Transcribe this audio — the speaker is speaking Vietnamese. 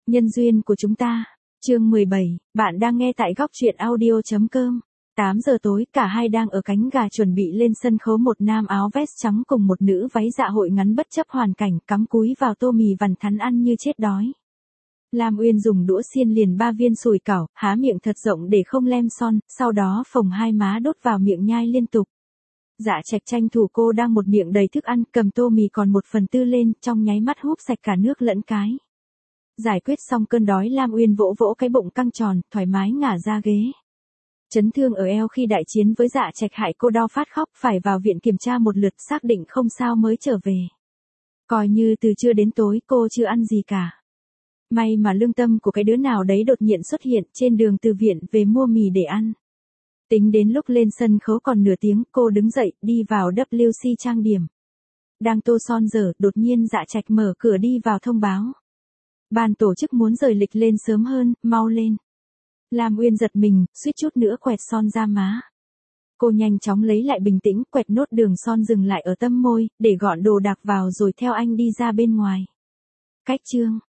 Nhân duyên của chúng ta. Chương 17, bạn đang nghe tại góc truyện audio.com. 8 giờ tối, cả hai đang ở cánh gà chuẩn bị lên sân khấu, một nam áo vest trắng cùng một nữ váy dạ hội ngắn bất chấp hoàn cảnh cắm cúi vào tô mì vằn thắn ăn như chết đói. Lam Uyên dùng đũa xiên liền 3 viên sủi cảo, há miệng thật rộng để không lem son, sau đó phồng hai má đút vào miệng nhai liên tục. Dạ Trạch tranh thủ cô đang một miệng đầy thức ăn, cầm tô mì còn 1/4 lên, trong nháy mắt húp sạch cả nước lẫn cái. Giải quyết xong cơn đói, Lam Uyên vỗ vỗ cái bụng căng tròn, thoải mái ngả ra ghế. Chấn thương ở eo khi đại chiến với Dạ Trạch hại cô đau phát khóc, phải vào viện kiểm tra một lượt xác định không sao mới trở về. Coi như từ trưa đến tối cô chưa ăn gì cả. May mà lương tâm của cái đứa nào đấy đột nhiên xuất hiện trên đường từ viện về mua mì để ăn. Tính đến lúc lên sân khấu còn nửa tiếng, cô đứng dậy, đi vào WC trang điểm. Đang tô son dở, đột nhiên Dạ Trạch mở cửa đi vào thông báo. Ban tổ chức muốn rời lịch lên sớm hơn, mau lên. Lam Uyên giật mình, suýt chút nữa quẹt son ra má. Cô nhanh chóng lấy lại bình tĩnh, quẹt nốt đường son dừng lại ở tâm môi, để gọn đồ đạc vào rồi theo anh đi ra bên ngoài. Cách chương